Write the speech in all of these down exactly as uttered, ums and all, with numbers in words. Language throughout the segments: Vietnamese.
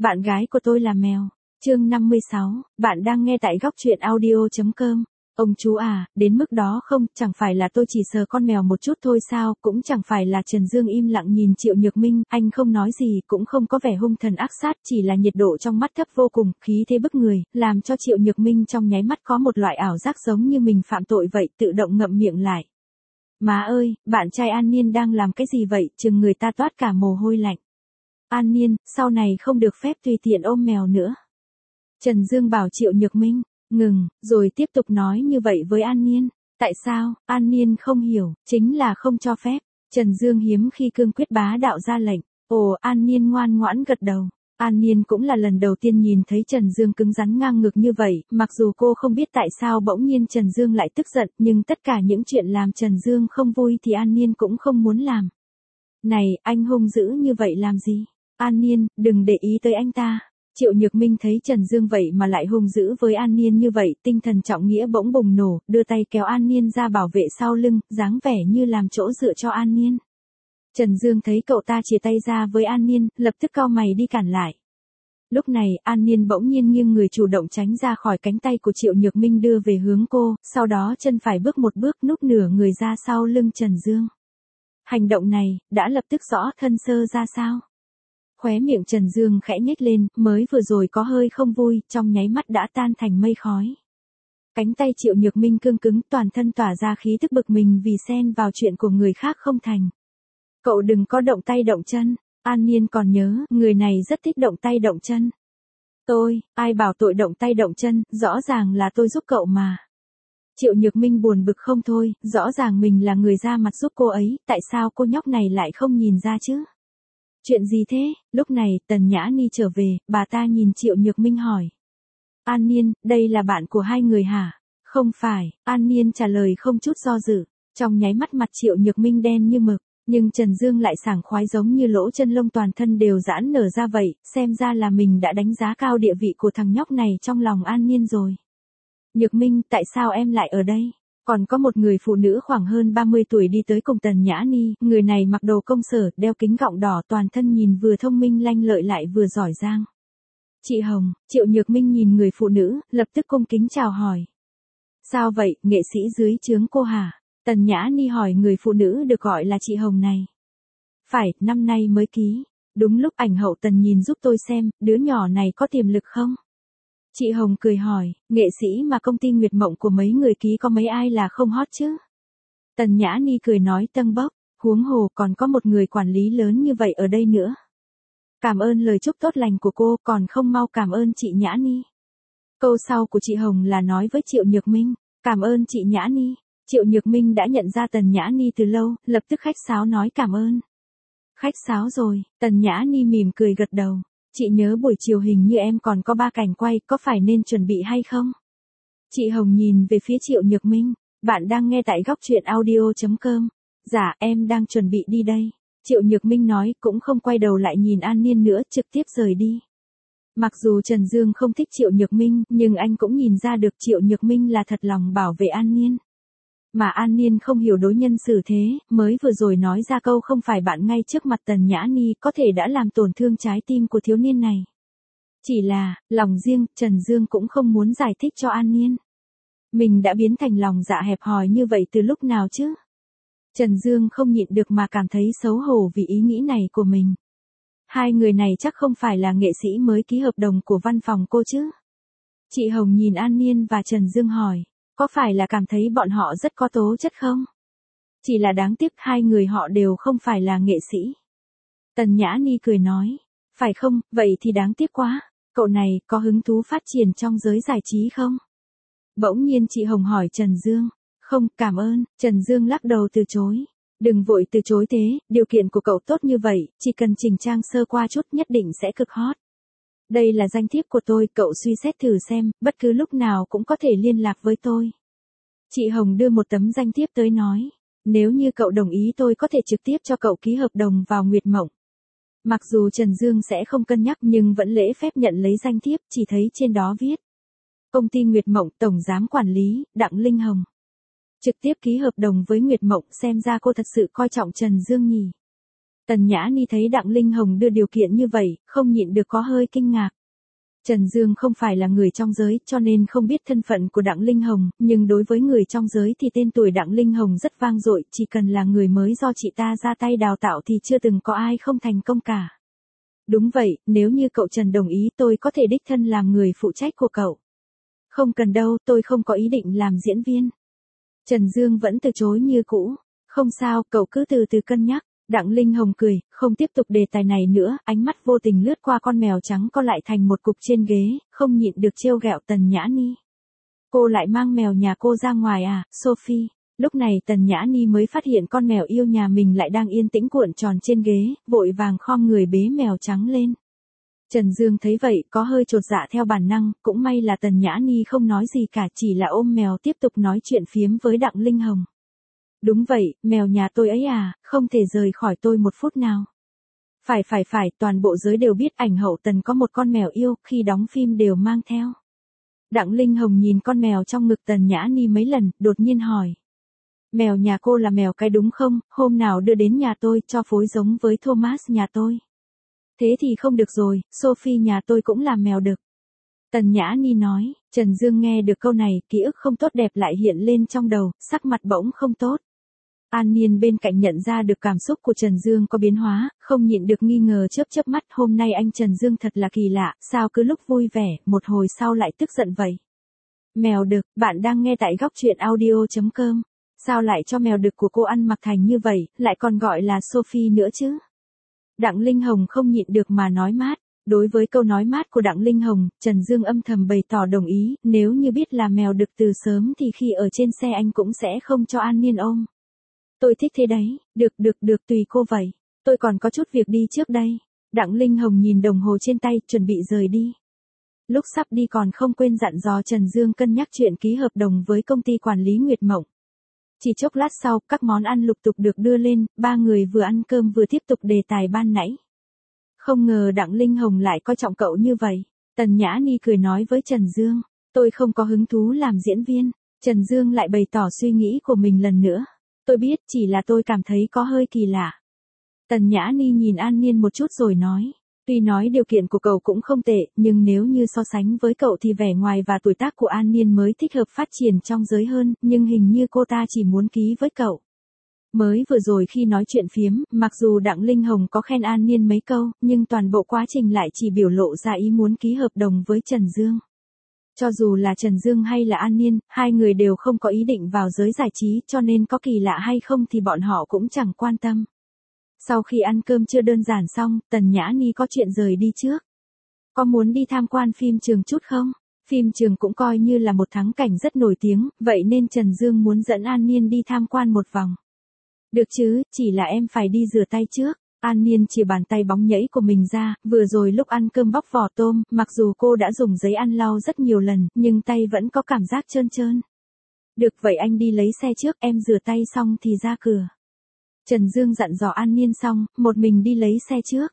Bạn gái của tôi là mèo. Chương năm mươi sáu, bạn đang nghe tại góc truyện audio chấm com. Ông chú à, đến mức đó không, chẳng phải là tôi chỉ sờ con mèo một chút thôi sao, cũng chẳng phải là. Trần Dương im lặng nhìn Triệu Nhược Minh, anh không nói gì, cũng không có vẻ hung thần ác sát, chỉ là nhiệt độ trong mắt thấp vô cùng, khí thế bức người, làm cho Triệu Nhược Minh trong nháy mắt có một loại ảo giác giống như mình phạm tội vậy, tự động ngậm miệng lại. Má ơi, bạn trai An Niên đang làm cái gì vậy, chừng người ta toát cả mồ hôi lạnh. An Niên, sau này không được phép tùy tiện ôm mèo nữa. Trần Dương bảo Triệu Nhược Minh, ngừng, rồi tiếp tục nói như vậy với An Niên. Tại sao? An Niên không hiểu, chính là không cho phép. Trần Dương hiếm khi cương quyết bá đạo ra lệnh. Ồ, An Niên ngoan ngoãn gật đầu. An Niên cũng là lần đầu tiên nhìn thấy Trần Dương cứng rắn ngang ngực như vậy, mặc dù cô không biết tại sao bỗng nhiên Trần Dương lại tức giận, nhưng tất cả những chuyện làm Trần Dương không vui thì An Niên cũng không muốn làm. Này, anh hung dữ như vậy làm gì? An Niên, đừng để ý tới anh ta. Triệu Nhược Minh thấy Trần Dương vậy mà lại hung dữ với An Niên như vậy, tinh thần trọng nghĩa bỗng bùng nổ, đưa tay kéo An Niên ra bảo vệ sau lưng, dáng vẻ như làm chỗ dựa cho An Niên. Trần Dương thấy cậu ta chia tay ra với An Niên, lập tức cau mày đi cản lại. Lúc này, An Niên bỗng nhiên nghiêng người chủ động tránh ra khỏi cánh tay của Triệu Nhược Minh đưa về hướng cô, sau đó chân phải bước một bước núp nửa người ra sau lưng Trần Dương. Hành động này, đã lập tức rõ thân sơ ra sao. Khóe miệng Trần Dương khẽ nhếch lên, mới vừa rồi có hơi không vui, trong nháy mắt đã tan thành mây khói. Cánh tay Triệu Nhược Minh cương cứng, toàn thân tỏa ra khí tức bực mình vì xen vào chuyện của người khác không thành. Cậu đừng có động tay động chân. An Niên còn nhớ, người này rất thích động tay động chân. Tôi, ai bảo tội động tay động chân, rõ ràng là tôi giúp cậu mà. Triệu Nhược Minh buồn bực không thôi, rõ ràng mình là người ra mặt giúp cô ấy, tại sao cô nhóc này lại không nhìn ra chứ? Chuyện gì thế? Lúc này, Tần Nhã Ni trở về, bà ta nhìn Triệu Nhược Minh hỏi. An Niên, đây là bạn của hai người hả? Không phải, An Niên trả lời không chút do dự, trong nháy mắt mặt Triệu Nhược Minh đen như mực, nhưng Trần Dương lại sảng khoái giống như lỗ chân lông toàn thân đều giãn nở ra vậy, xem ra là mình đã đánh giá cao địa vị của thằng nhóc này trong lòng An Niên rồi. Nhược Minh, tại sao em lại ở đây? Còn có một người phụ nữ khoảng hơn ba mươi tuổi đi tới cùng Tần Nhã Ni, người này mặc đồ công sở, đeo kính gọng đỏ, toàn thân nhìn vừa thông minh lanh lợi lại vừa giỏi giang. Chị Hồng. Triệu Nhược Minh nhìn người phụ nữ, lập tức cung kính chào hỏi. Sao vậy, nghệ sĩ dưới trướng cô hả? Tần Nhã Ni hỏi người phụ nữ được gọi là chị Hồng này. Phải, năm nay mới ký. Đúng lúc ảnh hậu Tần nhìn giúp tôi xem, đứa nhỏ này có tiềm lực không? Chị Hồng cười hỏi, nghệ sĩ mà công ty Nguyệt Mộng của mấy người ký có mấy ai là không hot chứ? Tần Nhã Ni cười nói tâng bốc, huống hồ còn có một người quản lý lớn như vậy ở đây nữa. Cảm ơn lời chúc tốt lành của cô, còn không mau cảm ơn chị Nhã Ni. Câu sau của chị Hồng là nói với Triệu Nhược Minh, cảm ơn chị Nhã Ni. Triệu Nhược Minh đã nhận ra Tần Nhã Ni từ lâu, lập tức khách sáo nói cảm ơn. Khách sáo rồi, Tần Nhã Ni mỉm cười gật đầu. Chị nhớ buổi chiều hình như em còn có ba cảnh quay, có phải nên chuẩn bị hay không? Chị Hồng nhìn về phía Triệu Nhược Minh, bạn đang nghe tại góc truyện audio chấm com. Dạ, em đang chuẩn bị đi đây. Triệu Nhược Minh nói, cũng không quay đầu lại nhìn An Niên nữa, trực tiếp rời đi. Mặc dù Trần Dương không thích Triệu Nhược Minh, nhưng anh cũng nhìn ra được Triệu Nhược Minh là thật lòng bảo vệ An Niên. Mà An Niên không hiểu đối nhân xử thế, mới vừa rồi nói ra câu không phải bạn ngay trước mặt Tần Nhã Ni có thể đã làm tổn thương trái tim của thiếu niên này. Chỉ là, lòng riêng, Trần Dương cũng không muốn giải thích cho An Niên. Mình đã biến thành lòng dạ hẹp hòi như vậy từ lúc nào chứ? Trần Dương không nhịn được mà cảm thấy xấu hổ vì ý nghĩ này của mình. Hai người này chắc không phải là nghệ sĩ mới ký hợp đồng của văn phòng cô chứ? Chị Hồng nhìn An Niên và Trần Dương hỏi. Có phải là cảm thấy bọn họ rất có tố chất không? Chỉ là đáng tiếc hai người họ đều không phải là nghệ sĩ. Tần Nhã Ni cười nói. Phải không, vậy thì đáng tiếc quá. Cậu này có hứng thú phát triển trong giới giải trí không? Bỗng nhiên chị Hồng hỏi Trần Dương. Không, cảm ơn. Trần Dương lắc đầu từ chối. Đừng vội từ chối thế, điều kiện của cậu tốt như vậy, chỉ cần chỉnh trang sơ qua chút nhất định sẽ cực hot. Đây là danh thiếp của tôi, cậu suy xét thử xem, bất cứ lúc nào cũng có thể liên lạc với tôi. Chị Hồng đưa một tấm danh thiếp tới nói, nếu như cậu đồng ý tôi có thể trực tiếp cho cậu ký hợp đồng vào Nguyệt Mộng. Mặc dù Trần Dương sẽ không cân nhắc nhưng vẫn lễ phép nhận lấy danh thiếp, chỉ thấy trên đó viết. Công ty Nguyệt Mộng, Tổng Giám Quản lý, Đặng Linh Hồng. Trực tiếp ký hợp đồng với Nguyệt Mộng, xem ra cô thật sự coi trọng Trần Dương nhỉ. Tần Nhã Ni thấy Đặng Linh Hồng đưa điều kiện như vậy, không nhịn được có hơi kinh ngạc. Trần Dương không phải là người trong giới cho nên không biết thân phận của Đặng Linh Hồng, nhưng đối với người trong giới thì tên tuổi Đặng Linh Hồng rất vang dội, chỉ cần là người mới do chị ta ra tay đào tạo thì chưa từng có ai không thành công cả. Đúng vậy, nếu như cậu Trần đồng ý tôi có thể đích thân làm người phụ trách của cậu. Không cần đâu, tôi không có ý định làm diễn viên. Trần Dương vẫn từ chối như cũ. Không sao, cậu cứ từ từ cân nhắc. Đặng Linh Hồng cười, không tiếp tục đề tài này nữa, ánh mắt vô tình lướt qua con mèo trắng co lại thành một cục trên ghế, không nhịn được trêu ghẹo Tần Nhã Ni. Cô lại mang mèo nhà cô ra ngoài à, Sophie? Lúc này Tần Nhã Ni mới phát hiện con mèo yêu nhà mình lại đang yên tĩnh cuộn tròn trên ghế, vội vàng khom người bế mèo trắng lên. Trần Dương thấy vậy, có hơi chột dạ theo bản năng, cũng may là Tần Nhã Ni không nói gì cả, chỉ là ôm mèo tiếp tục nói chuyện phiếm với Đặng Linh Hồng. Đúng vậy, mèo nhà tôi ấy à, không thể rời khỏi tôi một phút nào. Phải phải phải, toàn bộ giới đều biết ảnh hậu Tần có một con mèo yêu, khi đóng phim đều mang theo. Đặng Linh Hồng nhìn con mèo trong ngực Tần Nhã Ni mấy lần, đột nhiên hỏi. Mèo nhà cô là mèo cái đúng không, hôm nào đưa đến nhà tôi cho phối giống với Thomas nhà tôi. Thế thì không được rồi, Sophie nhà tôi cũng làm mèo đực. Tần Nhã Ni nói, Trần Dương nghe được câu này, ký ức không tốt đẹp lại hiện lên trong đầu, sắc mặt bỗng không tốt. An Niên bên cạnh nhận ra được cảm xúc của Trần Dương có biến hóa, không nhịn được nghi ngờ chớp chớp mắt, hôm nay anh Trần Dương thật là kỳ lạ, sao cứ lúc vui vẻ, một hồi sau lại tức giận vậy. Mèo đực, bạn đang nghe tại góc truyện audio chấm com. Sao lại cho mèo đực của cô ăn mặc thành như vậy, lại còn gọi là Sophie nữa chứ? Đặng Linh Hồng không nhịn được mà nói mát. Đối với câu nói mát của Đặng Linh Hồng, Trần Dương âm thầm bày tỏ đồng ý, nếu như biết là mèo đực từ sớm thì khi ở trên xe anh cũng sẽ không cho An Niên ôm. Tôi thích thế đấy, được được được tùy cô vậy, tôi còn có chút việc đi trước đây. Đặng Linh Hồng nhìn đồng hồ trên tay, chuẩn bị rời đi. Lúc sắp đi còn không quên dặn dò Trần Dương cân nhắc chuyện ký hợp đồng với công ty quản lý Nguyệt Mộng. Chỉ chốc lát sau, các món ăn lục tục được đưa lên, ba người vừa ăn cơm vừa tiếp tục đề tài ban nãy. Không ngờ Đặng Linh Hồng lại coi trọng cậu như vậy. Tần Nhã Ni cười nói với Trần Dương, tôi không có hứng thú làm diễn viên. Trần Dương lại bày tỏ suy nghĩ của mình lần nữa. Tôi biết, chỉ là tôi cảm thấy có hơi kỳ lạ. Tần Nhã Ni nhìn An Niên một chút rồi nói, tuy nói điều kiện của cậu cũng không tệ, nhưng nếu như so sánh với cậu thì vẻ ngoài và tuổi tác của An Niên mới thích hợp phát triển trong giới hơn, nhưng hình như cô ta chỉ muốn ký với cậu. Mới vừa rồi khi nói chuyện phiếm, mặc dù Đặng Linh Hồng có khen An Niên mấy câu, nhưng toàn bộ quá trình lại chỉ biểu lộ ra ý muốn ký hợp đồng với Trần Dương. Cho dù là Trần Dương hay là An Niên, hai người đều không có ý định vào giới giải trí, cho nên có kỳ lạ hay không thì bọn họ cũng chẳng quan tâm. Sau khi ăn cơm trưa đơn giản xong, Tần Nhã Ni có chuyện rời đi trước. Có muốn đi tham quan phim trường chút không? Phim trường cũng coi như là một thắng cảnh rất nổi tiếng, vậy nên Trần Dương muốn dẫn An Niên đi tham quan một vòng. Được chứ, chỉ là em phải đi rửa tay trước. An Niên chỉ bàn tay bóng nhẫy của mình ra, vừa rồi lúc ăn cơm bóc vỏ tôm, mặc dù cô đã dùng giấy ăn lau rất nhiều lần, nhưng tay vẫn có cảm giác trơn trơn. Được vậy anh đi lấy xe trước, em rửa tay xong thì ra cửa. Trần Dương dặn dò An Niên xong, một mình đi lấy xe trước.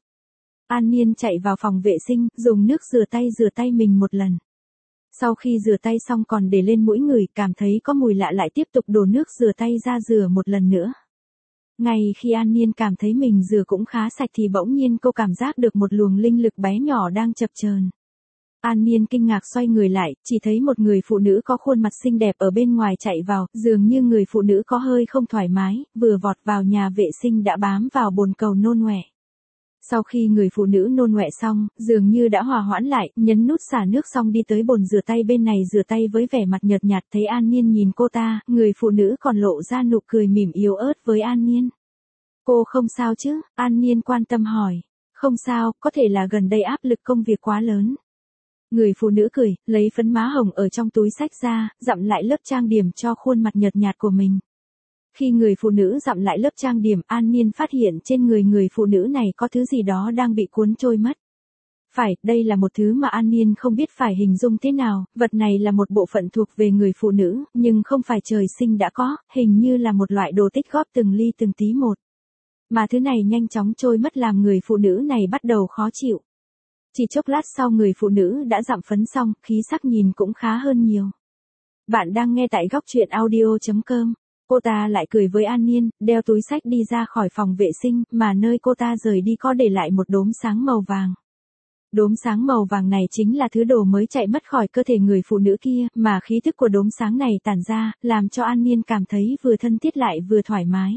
An Niên chạy vào phòng vệ sinh, dùng nước rửa tay rửa tay mình một lần. Sau khi rửa tay xong còn để lên mũi người, cảm thấy có mùi lạ lại tiếp tục đổ nước rửa tay ra rửa một lần nữa. Ngay khi An Niên cảm thấy mình rửa cũng khá sạch thì bỗng nhiên cô cảm giác được một luồng linh lực bé nhỏ đang chập chờn. An Niên kinh ngạc xoay người lại, chỉ thấy một người phụ nữ có khuôn mặt xinh đẹp ở bên ngoài chạy vào, dường như người phụ nữ có hơi không thoải mái, vừa vọt vào nhà vệ sinh đã bám vào bồn cầu nôn ọe. Sau khi người phụ nữ nôn ọe xong, dường như đã hòa hoãn lại, nhấn nút xả nước xong đi tới bồn rửa tay bên này rửa tay với vẻ mặt nhợt nhạt, thấy An Niên nhìn cô ta, người phụ nữ còn lộ ra nụ cười mỉm yếu ớt với An Niên. Cô không sao chứ? An Niên quan tâm hỏi. Không sao, có thể là gần đây áp lực công việc quá lớn. Người phụ nữ cười, lấy phấn má hồng ở trong túi xách ra, dặm lại lớp trang điểm cho khuôn mặt nhợt nhạt của mình. Khi người phụ nữ dặm lại lớp trang điểm, An Niên phát hiện trên người người phụ nữ này có thứ gì đó đang bị cuốn trôi mất. Phải, đây là một thứ mà An Niên không biết phải hình dung thế nào, vật này là một bộ phận thuộc về người phụ nữ, nhưng không phải trời sinh đã có, hình như là một loại đồ tích góp từng ly từng tí một. Mà thứ này nhanh chóng trôi mất làm người phụ nữ này bắt đầu khó chịu. Chỉ chốc lát sau người phụ nữ đã dặm phấn xong, khí sắc nhìn cũng khá hơn nhiều. Bạn đang nghe tại góc truyện audio chấm com. Cô ta lại cười với An Nhiên, đeo túi xách đi ra khỏi phòng vệ sinh, mà nơi cô ta rời đi có để lại một đốm sáng màu vàng. Đốm sáng màu vàng này chính là thứ đồ mới chạy mất khỏi cơ thể người phụ nữ kia, mà khí thức của đốm sáng này tản ra, làm cho An Nhiên cảm thấy vừa thân thiết lại vừa thoải mái.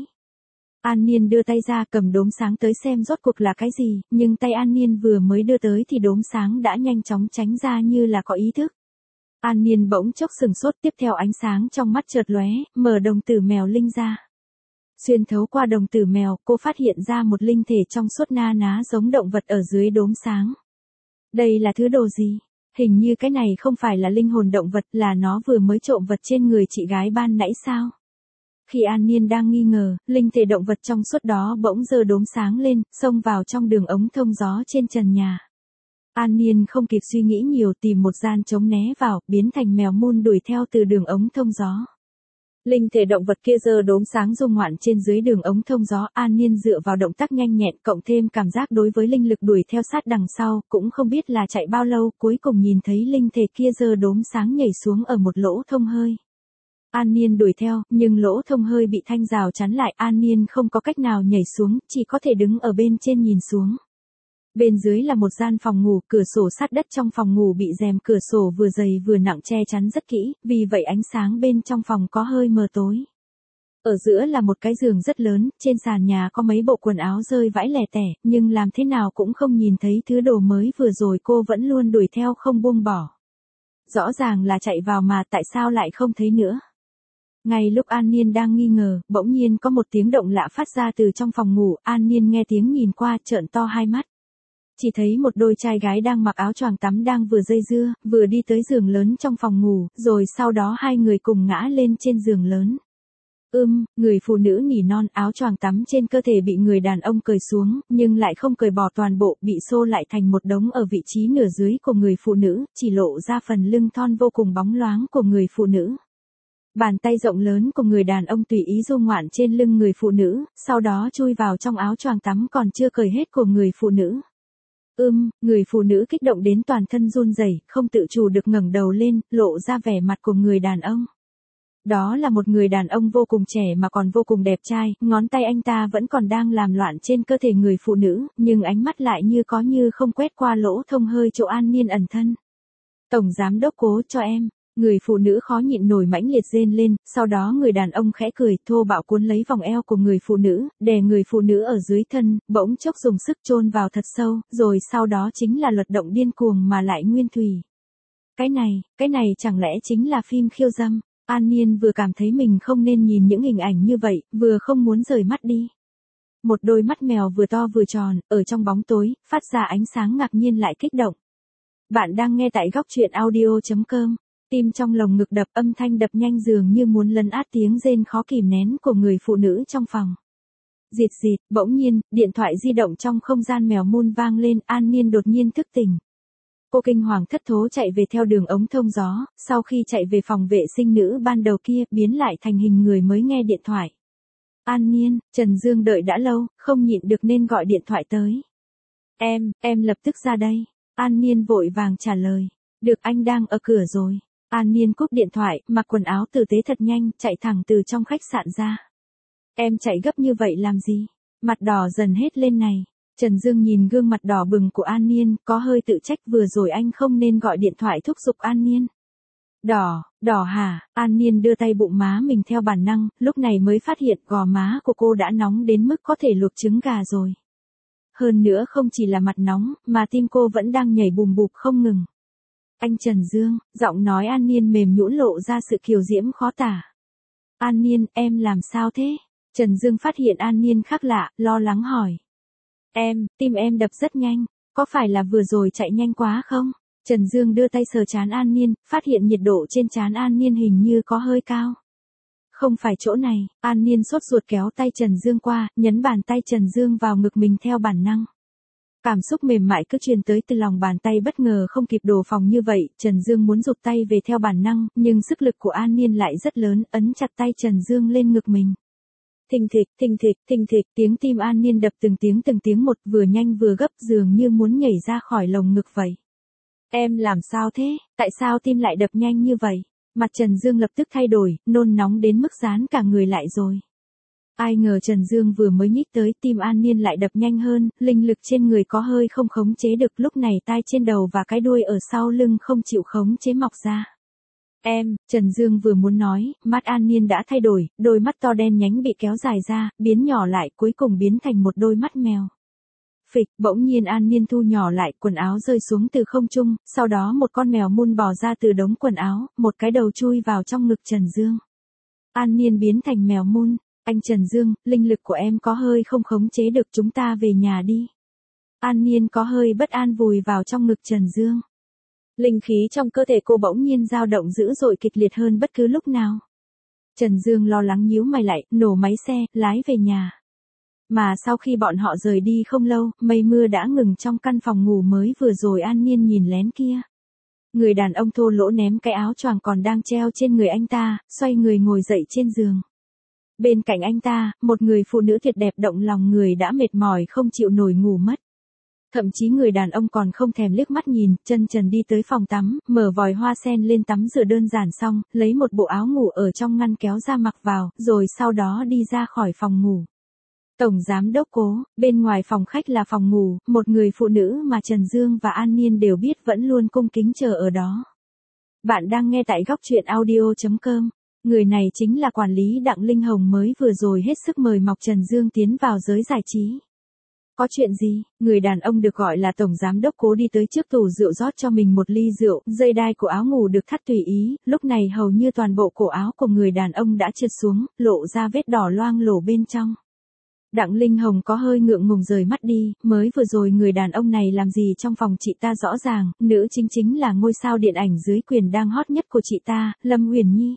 An Nhiên đưa tay ra cầm đốm sáng tới xem rốt cuộc là cái gì, nhưng tay An Nhiên vừa mới đưa tới thì đốm sáng đã nhanh chóng tránh ra như là có ý thức. An Nhiên bỗng chốc sừng sốt, tiếp theo ánh sáng trong mắt chợt lóe, mở đồng tử mèo linh ra. Xuyên thấu qua đồng tử mèo, cô phát hiện ra một linh thể trong suốt na ná giống động vật ở dưới đốm sáng. Đây là thứ đồ gì? Hình như cái này không phải là linh hồn động vật, là nó vừa mới trộm vật trên người chị gái ban nãy sao? Khi An Nhiên đang nghi ngờ, linh thể động vật trong suốt đó bỗng giơ đốm sáng lên, xông vào trong đường ống thông gió trên trần nhà. An Nhiên không kịp suy nghĩ nhiều, tìm một gian trống né vào, biến thành mèo mun đuổi theo từ đường ống thông gió. Linh thể động vật kia giơ đốm sáng du ngoạn trên dưới đường ống thông gió, An Nhiên dựa vào động tác nhanh nhẹn cộng thêm cảm giác đối với linh lực đuổi theo sát đằng sau, cũng không biết là chạy bao lâu, cuối cùng nhìn thấy linh thể kia giơ đốm sáng nhảy xuống ở một lỗ thông hơi. An Nhiên đuổi theo, nhưng lỗ thông hơi bị thanh rào chắn lại, An Nhiên không có cách nào nhảy xuống, chỉ có thể đứng ở bên trên nhìn xuống. Bên dưới là một gian phòng ngủ, cửa sổ sát đất trong phòng ngủ bị rèm cửa sổ vừa dày vừa nặng che chắn rất kỹ, vì vậy ánh sáng bên trong phòng có hơi mờ tối. Ở giữa là một cái giường rất lớn, trên sàn nhà có mấy bộ quần áo rơi vãi lẻ tẻ, nhưng làm thế nào cũng không nhìn thấy thứ đồ mới vừa rồi cô vẫn luôn đuổi theo không buông bỏ. Rõ ràng là chạy vào mà tại sao lại không thấy nữa. Ngay lúc An Nhiên đang nghi ngờ, bỗng nhiên có một tiếng động lạ phát ra từ trong phòng ngủ, An Nhiên nghe tiếng nhìn qua, trợn to hai mắt. Chỉ thấy một đôi trai gái đang mặc áo choàng tắm đang vừa dây dưa, vừa đi tới giường lớn trong phòng ngủ, rồi sau đó hai người cùng ngã lên trên giường lớn. Ưm, người phụ nữ nỉ non, áo choàng tắm trên cơ thể bị người đàn ông cởi xuống, nhưng lại không cởi bỏ toàn bộ, bị xô lại thành một đống ở vị trí nửa dưới của người phụ nữ, chỉ lộ ra phần lưng thon vô cùng bóng loáng của người phụ nữ. Bàn tay rộng lớn của người đàn ông tùy ý du ngoạn trên lưng người phụ nữ, sau đó chui vào trong áo choàng tắm còn chưa cởi hết của người phụ nữ. Ưm, người phụ nữ kích động đến toàn thân run rẩy, không tự chủ được ngẩng đầu lên, lộ ra vẻ mặt của người đàn ông. Đó là một người đàn ông vô cùng trẻ mà còn vô cùng đẹp trai, ngón tay anh ta vẫn còn đang làm loạn trên cơ thể người phụ nữ, nhưng ánh mắt lại như có như không quét qua lỗ thông hơi chỗ An Nhiên ẩn thân. Tổng giám đốc cố cho em. Người phụ nữ khó nhịn nổi mãnh liệt rên lên, sau đó người đàn ông khẽ cười, thô bạo cuốn lấy vòng eo của người phụ nữ, đè người phụ nữ ở dưới thân, bỗng chốc dùng sức chôn vào thật sâu, rồi sau đó chính là luật động điên cuồng mà lại nguyên thủy. Cái này, cái này chẳng lẽ chính là phim khiêu dâm? An Nhiên vừa cảm thấy mình không nên nhìn những hình ảnh như vậy, vừa không muốn rời mắt đi. Một đôi mắt mèo vừa to vừa tròn, ở trong bóng tối, phát ra ánh sáng ngạc nhiên lại kích động. Bạn đang nghe tại góc truyện audio chấm com. Tim trong lồng ngực đập, âm thanh đập nhanh dường như muốn lấn át tiếng rên khó kìm nén của người phụ nữ trong phòng. Dịt dịt, bỗng nhiên, điện thoại di động trong không gian mèo mun vang lên, An Nhiên đột nhiên thức tỉnh. Cô kinh hoàng thất thố chạy về theo đường ống thông gió, sau khi chạy về phòng vệ sinh nữ ban đầu kia, biến lại thành hình người mới nghe điện thoại. An Nhiên, Trần Dương đợi đã lâu, không nhịn được nên gọi điện thoại tới. Em, em lập tức ra đây. An Nhiên vội vàng trả lời. Được, anh đang ở cửa rồi. An Nhiên cúp điện thoại, mặc quần áo tử tế thật nhanh, chạy thẳng từ trong khách sạn ra. Em chạy gấp như vậy làm gì? Mặt đỏ dần hết lên này. Trần Dương nhìn gương mặt đỏ bừng của An Nhiên, có hơi tự trách vừa rồi anh không nên gọi điện thoại thúc giục An Nhiên. Đỏ, đỏ hả? An Nhiên đưa tay bụng má mình theo bản năng, lúc này mới phát hiện gò má của cô đã nóng đến mức có thể luộc trứng gà rồi. Hơn nữa không chỉ là mặt nóng, mà tim cô vẫn đang nhảy bùm bụp không ngừng. Anh Trần Dương, giọng nói An Nhiên mềm nhũn lộ ra sự kiều diễm khó tả. An Nhiên, em làm sao thế? Trần Dương phát hiện An Nhiên khác lạ, lo lắng hỏi. Em, tim em đập rất nhanh, có phải là vừa rồi chạy nhanh quá không? Trần Dương đưa tay sờ trán An Nhiên, phát hiện nhiệt độ trên trán An Nhiên hình như có hơi cao. Không phải chỗ này, An Nhiên sốt ruột kéo tay Trần Dương qua, nhấn bàn tay Trần Dương vào ngực mình theo bản năng. Cảm xúc mềm mại cứ truyền tới từ lòng bàn tay bất ngờ không kịp đồ phòng như vậy, Trần Dương muốn giục tay về theo bản năng, nhưng sức lực của An Nhiên lại rất lớn, ấn chặt tay Trần Dương lên ngực mình. Thình thịch, thình thịch, thình thịch, tiếng tim An Nhiên đập từng tiếng từng tiếng một, vừa nhanh vừa gấp, dường như muốn nhảy ra khỏi lồng ngực vậy. Em làm sao thế? Tại sao tim lại đập nhanh như vậy? Mặt Trần Dương lập tức thay đổi, nôn nóng đến mức dán cả người lại rồi. Ai ngờ Trần Dương vừa mới nhích tới, tim An Niên lại đập nhanh hơn, linh lực trên người có hơi không khống chế được, lúc này tai trên đầu và cái đuôi ở sau lưng không chịu khống chế mọc ra. Em, Trần Dương vừa muốn nói, mắt An Niên đã thay đổi, đôi mắt to đen nhánh bị kéo dài ra, biến nhỏ lại, cuối cùng biến thành một đôi mắt mèo. Phịch, bỗng nhiên An Niên thu nhỏ lại, quần áo rơi xuống từ không trung, sau đó một con mèo mun bò ra từ đống quần áo, một cái đầu chui vào trong ngực Trần Dương. An Niên biến thành mèo mun. Anh Trần Dương, linh lực của em có hơi không khống chế được, chúng ta về nhà đi. An Niên có hơi bất an vùi vào trong ngực Trần Dương. Linh khí trong cơ thể cô bỗng nhiên dao động dữ dội, kịch liệt hơn bất cứ lúc nào. Trần Dương lo lắng nhíu mày lại, nổ máy xe, lái về nhà. Mà sau khi bọn họ rời đi không lâu, mây mưa đã ngừng trong căn phòng ngủ mới vừa rồi An Niên nhìn lén kia. Người đàn ông thô lỗ ném cái áo choàng còn đang treo trên người anh ta, xoay người ngồi dậy trên giường. Bên cạnh anh ta, một người phụ nữ tuyệt đẹp động lòng người đã mệt mỏi không chịu nổi ngủ mất. Thậm chí người đàn ông còn không thèm liếc mắt nhìn, chân trần đi tới phòng tắm, mở vòi hoa sen lên tắm rửa đơn giản xong, lấy một bộ áo ngủ ở trong ngăn kéo ra mặc vào, rồi sau đó đi ra khỏi phòng ngủ. Tổng giám đốc Cố, bên ngoài phòng khách là phòng ngủ, một người phụ nữ mà Trần Dương và An Niên đều biết vẫn luôn cung kính chờ ở đó. Bạn đang nghe tại góc truyện audio chấm com. Người này chính là quản lý Đặng Linh Hồng mới vừa rồi hết sức mời mọc Trần Dương tiến vào giới giải trí. Có chuyện gì? Người đàn ông được gọi là Tổng Giám đốc Cố đi tới trước tủ rượu rót cho mình một ly rượu, dây đai của áo ngủ được thắt tùy ý, lúc này hầu như toàn bộ cổ áo của người đàn ông đã trượt xuống, lộ ra vết đỏ loang lổ bên trong. Đặng Linh Hồng có hơi ngượng ngùng rời mắt đi, mới vừa rồi người đàn ông này làm gì trong phòng chị ta rõ ràng, nữ chính chính là ngôi sao điện ảnh dưới quyền đang hot nhất của chị ta, Lâm Uyển Nhi.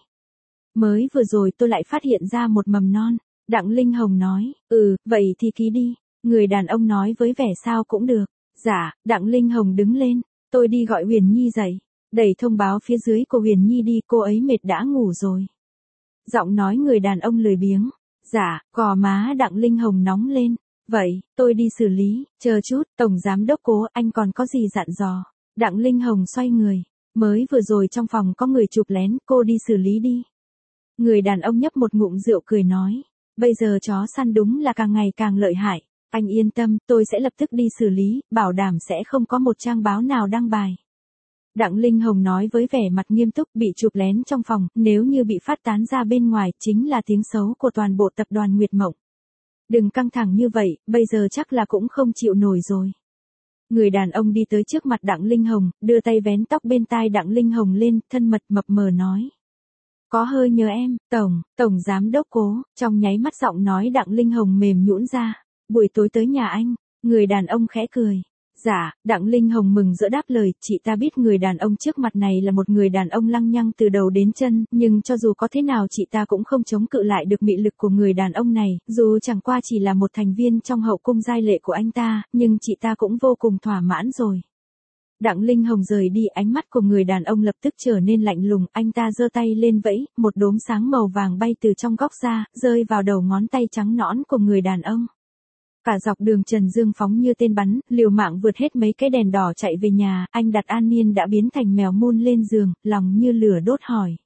Mới vừa rồi tôi lại phát hiện ra một mầm non. Đặng Linh Hồng nói, ừ, vậy thì ký đi. Người đàn ông nói với vẻ sao cũng được. Dạ, Đặng Linh Hồng đứng lên, tôi đi gọi Uyển Nhi dậy. Đẩy thông báo phía dưới của Uyển Nhi đi, cô ấy mệt đã ngủ rồi. Giọng nói người đàn ông lười biếng. Dạ, gò má Đặng Linh Hồng nóng lên. Vậy, tôi đi xử lý, chờ chút, Tổng Giám đốc Cố, anh còn có gì dặn dò. Đặng Linh Hồng xoay người. Mới vừa rồi trong phòng có người chụp lén, cô đi xử lý đi. Người đàn ông nhấp một ngụm rượu cười nói, bây giờ chó săn đúng là càng ngày càng lợi hại, anh yên tâm, tôi sẽ lập tức đi xử lý, bảo đảm sẽ không có một trang báo nào đăng bài. Đặng Linh Hồng nói với vẻ mặt nghiêm túc, bị chụp lén trong phòng, nếu như bị phát tán ra bên ngoài, chính là tiếng xấu của toàn bộ tập đoàn Nguyệt Mộng. Đừng căng thẳng như vậy, bây giờ chắc là cũng không chịu nổi rồi. Người đàn ông đi tới trước mặt Đặng Linh Hồng, đưa tay vén tóc bên tai Đặng Linh Hồng lên, thân mật mập mờ nói. Có hơi nhớ em, Tổng, Tổng Giám đốc Cố, trong nháy mắt giọng nói Đặng Linh Hồng mềm nhũn ra. Buổi tối tới nhà anh, người đàn ông khẽ cười. Dạ, Đặng Linh Hồng mừng rỡ đáp lời, chị ta biết người đàn ông trước mặt này là một người đàn ông lăng nhăng từ đầu đến chân, nhưng cho dù có thế nào chị ta cũng không chống cự lại được mị lực của người đàn ông này, dù chẳng qua chỉ là một thành viên trong hậu cung giai lệ của anh ta, nhưng chị ta cũng vô cùng thỏa mãn rồi. Đặng Linh Hồng rời đi, ánh mắt của người đàn ông lập tức trở nên lạnh lùng, anh ta giơ tay lên vẫy, một đốm sáng màu vàng bay từ trong góc ra, rơi vào đầu ngón tay trắng nõn của người đàn ông. Cả dọc đường Trần Dương phóng như tên bắn, liều mạng vượt hết mấy cái đèn đỏ chạy về nhà, anh đặt An Niên đã biến thành mèo mun lên giường, lòng như lửa đốt hỏi.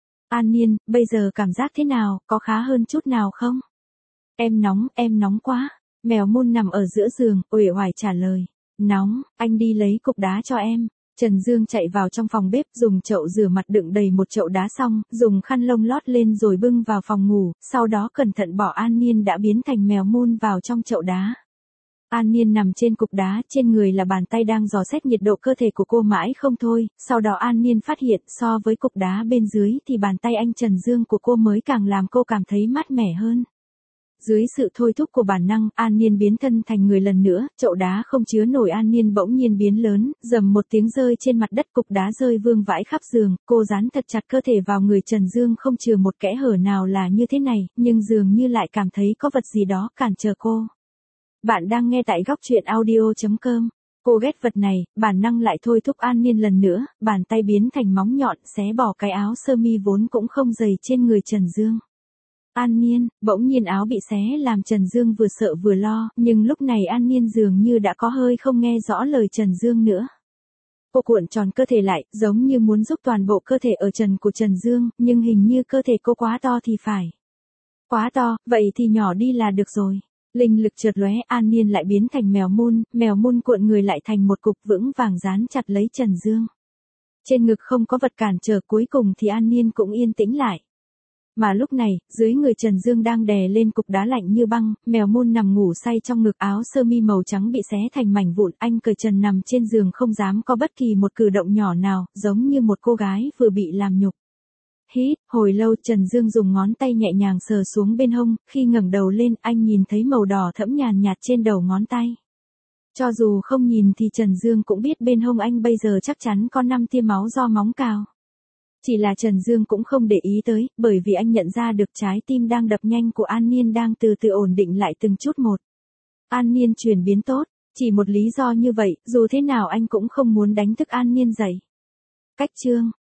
An Niên, bây giờ cảm giác thế nào, có khá hơn chút nào không? Em nóng, em nóng quá. Mèo mun nằm ở giữa giường, uể oải trả lời. Nóng, anh đi lấy cục đá cho em. Trần Dương chạy vào trong phòng bếp, dùng chậu rửa mặt đựng đầy một chậu đá xong, dùng khăn lông lót lên rồi bưng vào phòng ngủ, sau đó cẩn thận bỏ An Niên đã biến thành mèo mun vào trong chậu đá. An Niên nằm trên cục đá, trên người là bàn tay đang dò xét nhiệt độ cơ thể của cô mãi không thôi, sau đó An Niên phát hiện so với cục đá bên dưới thì bàn tay anh Trần Dương của cô mới càng làm cô cảm thấy mát mẻ hơn. Dưới sự thôi thúc của bản năng, An Niên biến thân thành người lần nữa, chậu đá không chứa nổi An Niên bỗng nhiên biến lớn, rầm một tiếng rơi trên mặt đất, cục đá rơi vương vãi khắp giường, cô dán thật chặt cơ thể vào người Trần Dương không chừa một kẽ hở nào là như thế này, nhưng dường như lại cảm thấy có vật gì đó cản trở cô. Bạn đang nghe tại góc truyện audio chấm com. Cô ghét vật này, bản năng lại thôi thúc An Niên lần nữa, bàn tay biến thành móng nhọn, xé bỏ cái áo sơ mi vốn cũng không dày trên người Trần Dương. An Niên, bỗng nhiên áo bị xé làm Trần Dương vừa sợ vừa lo, nhưng lúc này An Niên dường như đã có hơi không nghe rõ lời Trần Dương nữa. Cô cuộn tròn cơ thể lại, giống như muốn giúp toàn bộ cơ thể ở trần của Trần Dương, nhưng hình như cơ thể cô quá to thì phải. Quá to, vậy thì nhỏ đi là được rồi. Linh lực chợt lóe, An Niên lại biến thành mèo mun, mèo mun cuộn người lại thành một cục vững vàng dán chặt lấy Trần Dương. Trên ngực không có vật cản trở, cuối cùng thì An Niên cũng yên tĩnh lại. Mà lúc này, dưới người Trần Dương đang đè lên cục đá lạnh như băng, mèo mun nằm ngủ say trong ngực, áo sơ mi màu trắng bị xé thành mảnh vụn, anh cởi trần nằm trên giường không dám có bất kỳ một cử động nhỏ nào, giống như một cô gái vừa bị làm nhục. Hít, hồi lâu Trần Dương dùng ngón tay nhẹ nhàng sờ xuống bên hông, khi ngẩng đầu lên anh nhìn thấy màu đỏ thẫm nhàn nhạt trên đầu ngón tay. Cho dù không nhìn thì Trần Dương cũng biết bên hông anh bây giờ chắc chắn có năm tia máu do móng cào. Chỉ là Trần Dương cũng không để ý tới, bởi vì anh nhận ra được trái tim đang đập nhanh của An Niên đang từ từ ổn định lại từng chút một. An Niên chuyển biến tốt, chỉ một lý do như vậy, dù thế nào anh cũng không muốn đánh thức An Niên dậy. Cách chương